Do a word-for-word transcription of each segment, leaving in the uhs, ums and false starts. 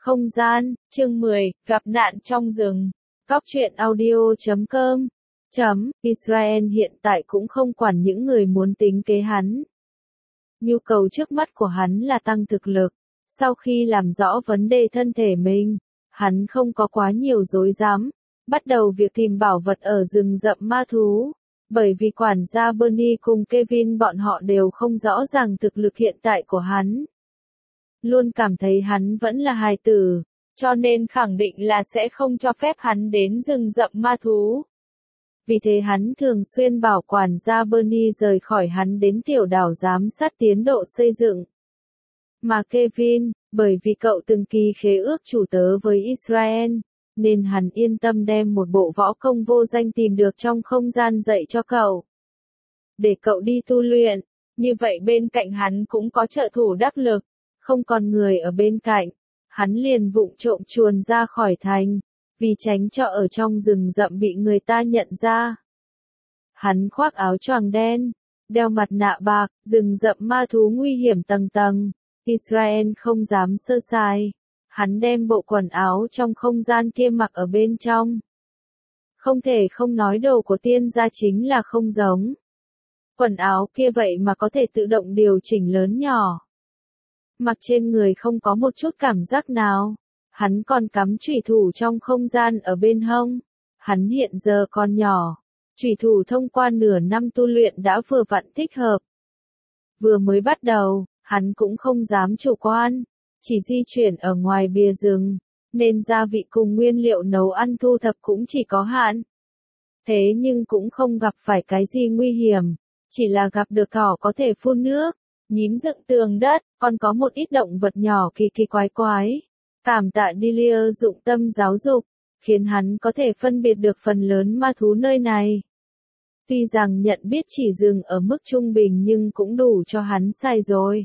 Không gian, chương mười, gặp nạn trong rừng. Cóc truyện audio chấm com chấm Israel hiện tại cũng không quản những người muốn tính kế hắn. Nhu cầu trước mắt của hắn là tăng thực lực. Sau khi làm rõ vấn đề thân thể mình, hắn không có quá nhiều rối rắm, bắt đầu việc tìm bảo vật ở rừng rậm ma thú. Bởi vì quản gia Bernie cùng Kevin bọn họ đều không rõ ràng thực lực hiện tại của hắn. Luôn cảm thấy hắn vẫn là hài tử, cho nên khẳng định là sẽ không cho phép hắn đến rừng rậm ma thú. Vì thế hắn thường xuyên bảo quản gia Bernie rời khỏi hắn đến tiểu đảo giám sát tiến độ xây dựng. Mà Kevin, bởi vì cậu từng ký khế ước chủ tớ với Israel, nên hắn yên tâm đem một bộ võ công vô danh tìm được trong không gian dạy cho cậu. Để cậu đi tu luyện, như vậy bên cạnh hắn cũng có trợ thủ đắc lực. Không còn người ở bên cạnh, hắn liền vụng trộm chuồn ra khỏi thành, vì tránh cho ở trong rừng rậm bị người ta nhận ra. Hắn khoác áo choàng đen, đeo mặt nạ bạc, rừng rậm ma thú nguy hiểm tầng tầng, Israel không dám sơ sài. Hắn đem bộ quần áo trong không gian kia mặc ở bên trong. Không thể không nói đồ của tiên gia chính là không giống. Quần áo kia vậy mà có thể tự động điều chỉnh lớn nhỏ. Mặc trên người không có một chút cảm giác nào. Hắn còn cắm chủy thủ trong không gian ở bên hông. Hắn hiện giờ còn nhỏ. Chủy thủ thông qua nửa năm tu luyện đã vừa vặn thích hợp. Vừa mới bắt đầu, hắn cũng không dám chủ quan. Chỉ di chuyển ở ngoài bìa rừng, nên gia vị cùng nguyên liệu nấu ăn thu thập cũng chỉ có hạn. Thế nhưng cũng không gặp phải cái gì nguy hiểm, chỉ là gặp được cỏ có thể phun nước, nhím dựng tường đất, còn có một ít động vật nhỏ kỳ kỳ quái quái. Cảm tạ Delia dụng tâm giáo dục, khiến hắn có thể phân biệt được phần lớn ma thú nơi này. Tuy rằng nhận biết chỉ dừng ở mức trung bình nhưng cũng đủ cho hắn xài rồi.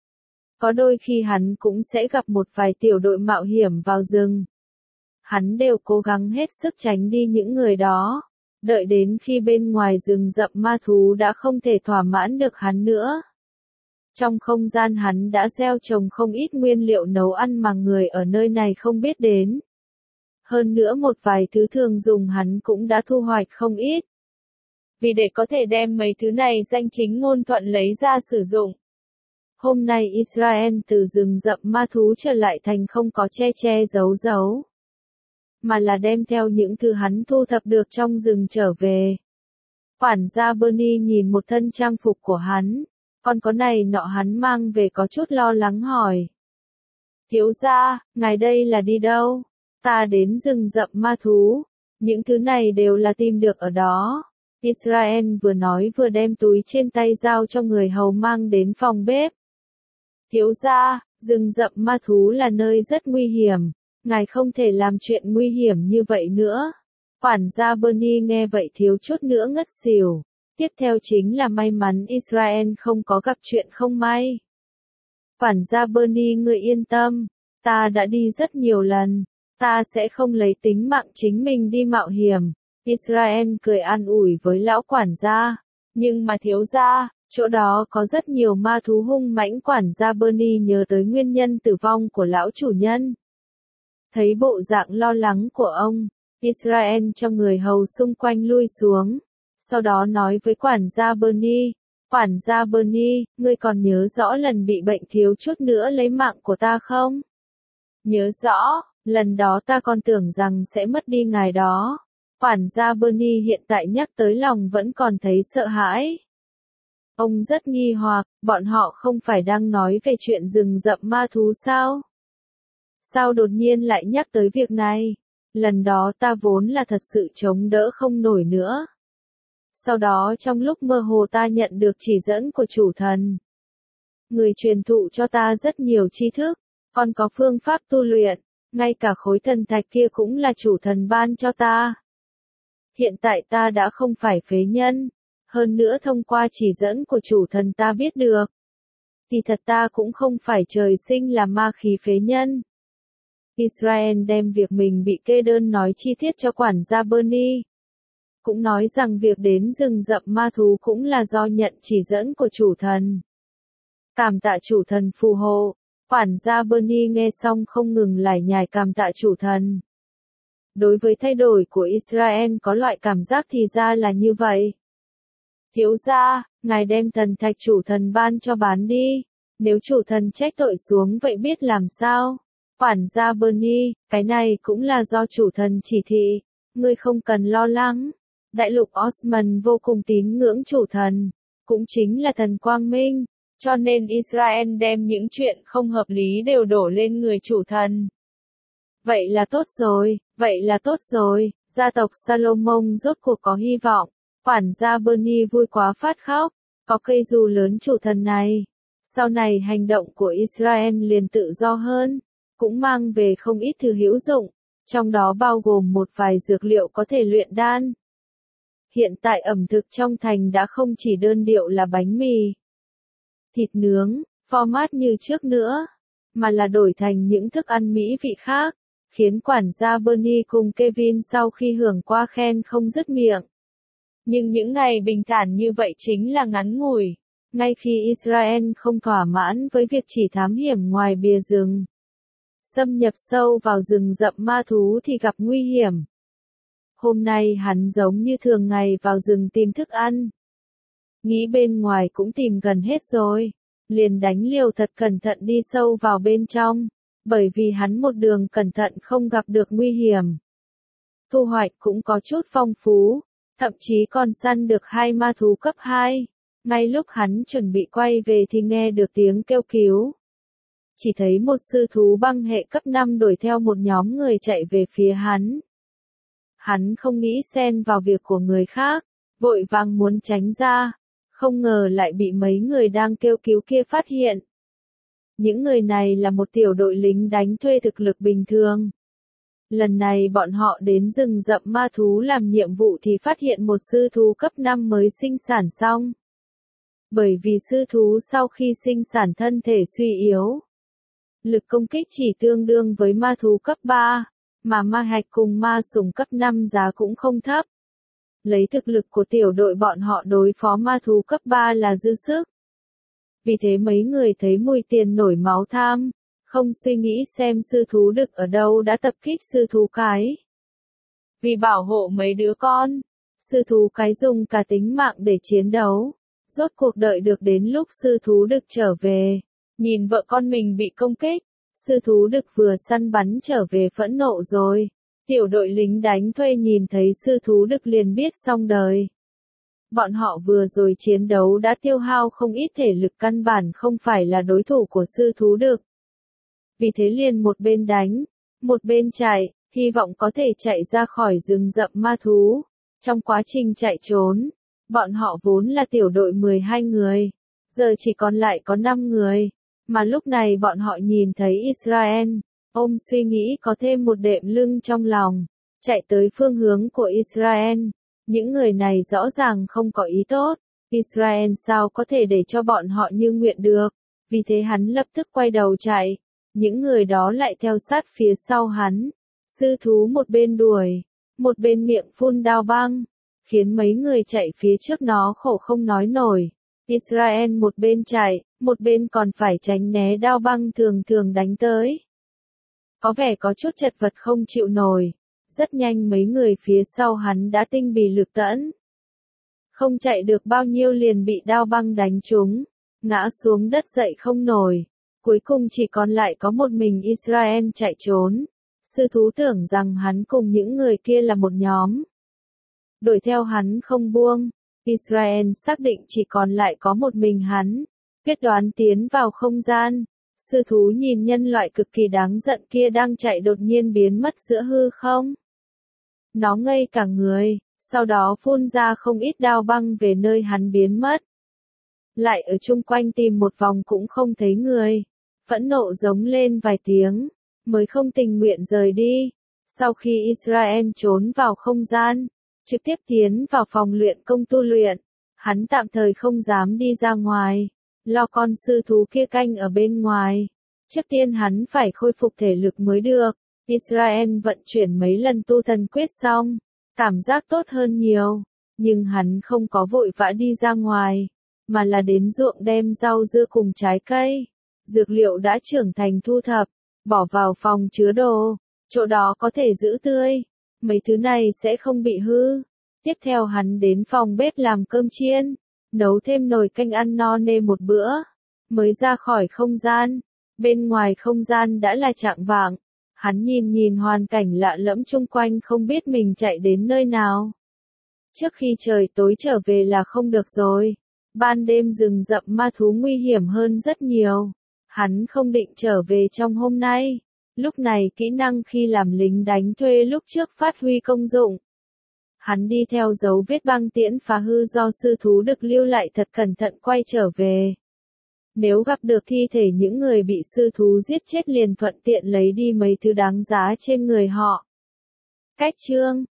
Có đôi khi hắn cũng sẽ gặp một vài tiểu đội mạo hiểm vào rừng. Hắn đều cố gắng hết sức tránh đi những người đó, đợi đến khi bên ngoài rừng rậm ma thú đã không thể thỏa mãn được hắn nữa. Trong không gian hắn đã gieo trồng không ít nguyên liệu nấu ăn mà người ở nơi này không biết đến. Hơn nữa một vài thứ thường dùng hắn cũng đã thu hoạch không ít. Vì để có thể đem mấy thứ này danh chính ngôn thuận lấy ra sử dụng. Hôm nay Israel từ rừng rậm ma thú trở lại thành không có che che giấu giấu, mà là đem theo những thứ hắn thu thập được trong rừng trở về. Quản gia Bernie nhìn một thân trang phục của hắn, còn có này nọ hắn mang về có chút lo lắng hỏi. Thiếu gia, ngài đây là đi đâu? Ta đến rừng rậm ma thú, những thứ này đều là tìm được ở đó. Israel vừa nói vừa đem túi trên tay giao cho người hầu mang đến phòng bếp. Thiếu gia, rừng rậm ma thú là nơi rất nguy hiểm, ngài không thể làm chuyện nguy hiểm như vậy nữa. Quản gia Bernie nghe vậy thiếu chút nữa ngất xỉu. Tiếp theo chính là may mắn Israel không có gặp chuyện không may. Quản gia Bernie người yên tâm, ta đã đi rất nhiều lần, ta sẽ không lấy tính mạng chính mình đi mạo hiểm. Israel cười an ủi với lão quản gia, nhưng mà thiếu gia, chỗ đó có rất nhiều ma thú hung mãnh. Quản gia Bernie nhớ tới nguyên nhân tử vong của lão chủ nhân. Thấy bộ dạng lo lắng của ông, Israel cho người hầu xung quanh lui xuống. Sau đó nói với quản gia Bernie, quản gia Bernie, ngươi còn nhớ rõ lần bị bệnh thiếu chút nữa lấy mạng của ta không? Nhớ rõ, lần đó ta còn tưởng rằng sẽ mất đi ngài đó. Quản gia Bernie hiện tại nhắc tới lòng vẫn còn thấy sợ hãi. Ông rất nghi hoặc, bọn họ không phải đang nói về chuyện rừng rậm ma thú sao? Sao đột nhiên lại nhắc tới việc này? Lần đó ta vốn là thật sự chống đỡ không nổi nữa. Sau đó trong lúc mơ hồ ta nhận được chỉ dẫn của chủ thần. Người truyền thụ cho ta rất nhiều tri thức, còn có phương pháp tu luyện, ngay cả khối thần thạch kia cũng là chủ thần ban cho ta. Hiện tại ta đã không phải phế nhân, hơn nữa thông qua chỉ dẫn của chủ thần ta biết được. Thì thật ta cũng không phải trời sinh là ma khí phế nhân. Israel đem việc mình bị kê đơn nói chi tiết cho quản gia Bernie. Cũng nói rằng việc đến rừng rậm ma thú cũng là do nhận chỉ dẫn của chủ thần. Cảm tạ chủ thần phù hộ, Quản gia Bernie nghe xong không ngừng lải nhải cảm tạ chủ thần. Đối với thay đổi của Israel có loại cảm giác thì ra là như vậy. Thiếu gia, ngài đem thần thạch chủ thần ban cho bán đi. Nếu chủ thần trách tội xuống vậy biết làm sao? Quản gia Bernie, cái này cũng là do chủ thần chỉ thị. Ngươi không cần lo lắng. Đại lục Osman vô cùng tín ngưỡng chủ thần. Cũng chính là thần quang minh. Cho nên Israel đem những chuyện không hợp lý đều đổ lên người chủ thần. Vậy là tốt rồi, vậy là tốt rồi, gia tộc Salomon rốt cuộc có hy vọng. Quản gia Bernie vui quá phát khóc, có cây dù lớn chủ thần này. Sau này hành động của Israel liền tự do hơn, cũng mang về không ít thứ hữu dụng, trong đó bao gồm một vài dược liệu có thể luyện đan. Hiện tại ẩm thực trong thành đã không chỉ đơn điệu là bánh mì, thịt nướng, format như trước nữa, mà là đổi thành những thức ăn mỹ vị khác, khiến quản gia Bernie cùng Kevin sau khi hưởng qua khen không dứt miệng. Nhưng những ngày bình thản như vậy chính là ngắn ngủi. Ngay khi Israel không thỏa mãn với việc chỉ thám hiểm ngoài bìa rừng, xâm nhập sâu vào rừng rậm ma thú thì gặp nguy hiểm. Hôm nay hắn giống như thường ngày vào rừng tìm thức ăn. Nghĩ bên ngoài cũng tìm gần hết rồi, liền đánh liều thật cẩn thận đi sâu vào bên trong, bởi vì hắn một đường cẩn thận không gặp được nguy hiểm. Thu hoạch cũng có chút phong phú, thậm chí còn săn được hai ma thú cấp hai. Ngay lúc hắn chuẩn bị quay về thì nghe được tiếng kêu cứu. Chỉ thấy một sư thú băng hệ cấp năm đuổi theo một nhóm người chạy về phía hắn. Hắn không nghĩ xen vào việc của người khác, vội vàng muốn tránh ra, không ngờ lại bị mấy người đang kêu cứu kia phát hiện. Những người này là một tiểu đội lính đánh thuê thực lực bình thường. Lần này bọn họ đến rừng rậm ma thú làm nhiệm vụ thì phát hiện một sư thú cấp năm mới sinh sản xong. Bởi vì sư thú sau khi sinh sản thân thể suy yếu, lực công kích chỉ tương đương với ma thú cấp ba, mà ma hạch cùng ma sủng cấp năm giá cũng không thấp. Lấy thực lực của tiểu đội bọn họ đối phó ma thú cấp ba là dư sức. Vì thế mấy người thấy mùi tiền nổi máu tham, không suy nghĩ xem sư thú đực ở đâu đã tập kích sư thú cái. Vì bảo hộ mấy đứa con, sư thú cái dùng cả tính mạng để chiến đấu. Rốt cuộc đợi được đến lúc sư thú đực trở về, nhìn vợ con mình bị công kích, sư thú đực vừa săn bắn trở về phẫn nộ rồi. Tiểu đội lính đánh thuê nhìn thấy sư thú đực liền biết xong đời. Bọn họ vừa rồi chiến đấu đã tiêu hao không ít thể lực, căn bản không phải là đối thủ của sư thú đực. Vì thế liền một bên đánh, một bên chạy, hy vọng có thể chạy ra khỏi rừng rậm ma thú. Trong quá trình chạy trốn, bọn họ vốn là tiểu đội mười hai người, giờ chỉ còn lại có năm người, mà lúc này bọn họ nhìn thấy Israel, ôm suy nghĩ có thêm một đệm lưng trong lòng, chạy tới phương hướng của Israel. Những người này rõ ràng không có ý tốt, Israel sao có thể để cho bọn họ như nguyện được, vì thế hắn lập tức quay đầu chạy, những người đó lại theo sát phía sau hắn, sư thú một bên đuổi, một bên miệng phun đao băng, khiến mấy người chạy phía trước nó khổ không nói nổi. Israel một bên chạy, một bên còn phải tránh né đao băng thường thường đánh tới. Có vẻ có chút chật vật không chịu nổi. Rất nhanh mấy người phía sau hắn đã tinh bì lực tẫn. Không chạy được bao nhiêu liền bị đao băng đánh trúng, ngã xuống đất dậy không nổi. Cuối cùng chỉ còn lại có một mình Israel chạy trốn. Sư thú tưởng rằng hắn cùng những người kia là một nhóm. Đuổi theo hắn không buông. Israel xác định chỉ còn lại có một mình hắn. Quyết đoán tiến vào không gian. Sư thú nhìn nhân loại cực kỳ đáng giận kia đang chạy đột nhiên biến mất giữa hư không. Nó ngây cả người, sau đó phun ra không ít đao băng về nơi hắn biến mất. Lại ở chung quanh tìm một vòng cũng không thấy người. Phẫn nộ giống lên vài tiếng, mới không tình nguyện rời đi. Sau khi Israel trốn vào không gian, trực tiếp tiến vào phòng luyện công tu luyện, hắn tạm thời không dám đi ra ngoài, lo con sư thú kia canh ở bên ngoài. Trước tiên hắn phải khôi phục thể lực mới được. Israel vận chuyển mấy lần tu thần quyết xong, cảm giác tốt hơn nhiều, nhưng hắn không có vội vã đi ra ngoài, mà là đến ruộng đem rau dưa cùng trái cây, Dược liệu đã trưởng thành thu thập, bỏ vào phòng chứa đồ, chỗ đó có thể giữ tươi, mấy thứ này sẽ không bị hư. Tiếp theo hắn đến phòng bếp làm cơm chiên, nấu thêm nồi canh ăn no nê một bữa, mới ra khỏi không gian. Bên ngoài không gian đã là chạng vạng, hắn nhìn nhìn hoàn cảnh lạ lẫm chung quanh không biết mình chạy đến nơi nào. Trước khi trời tối trở về là không được rồi, ban đêm rừng rậm ma thú nguy hiểm hơn rất nhiều. Hắn không định trở về trong hôm nay. Lúc này kỹ năng khi làm lính đánh thuê lúc trước phát huy công dụng. Hắn đi theo dấu vết băng tiễn phá hư do sư thú được lưu lại thật cẩn thận quay trở về. Nếu gặp được thi thể những người bị sư thú giết chết liền thuận tiện lấy đi mấy thứ đáng giá trên người họ. Cách chương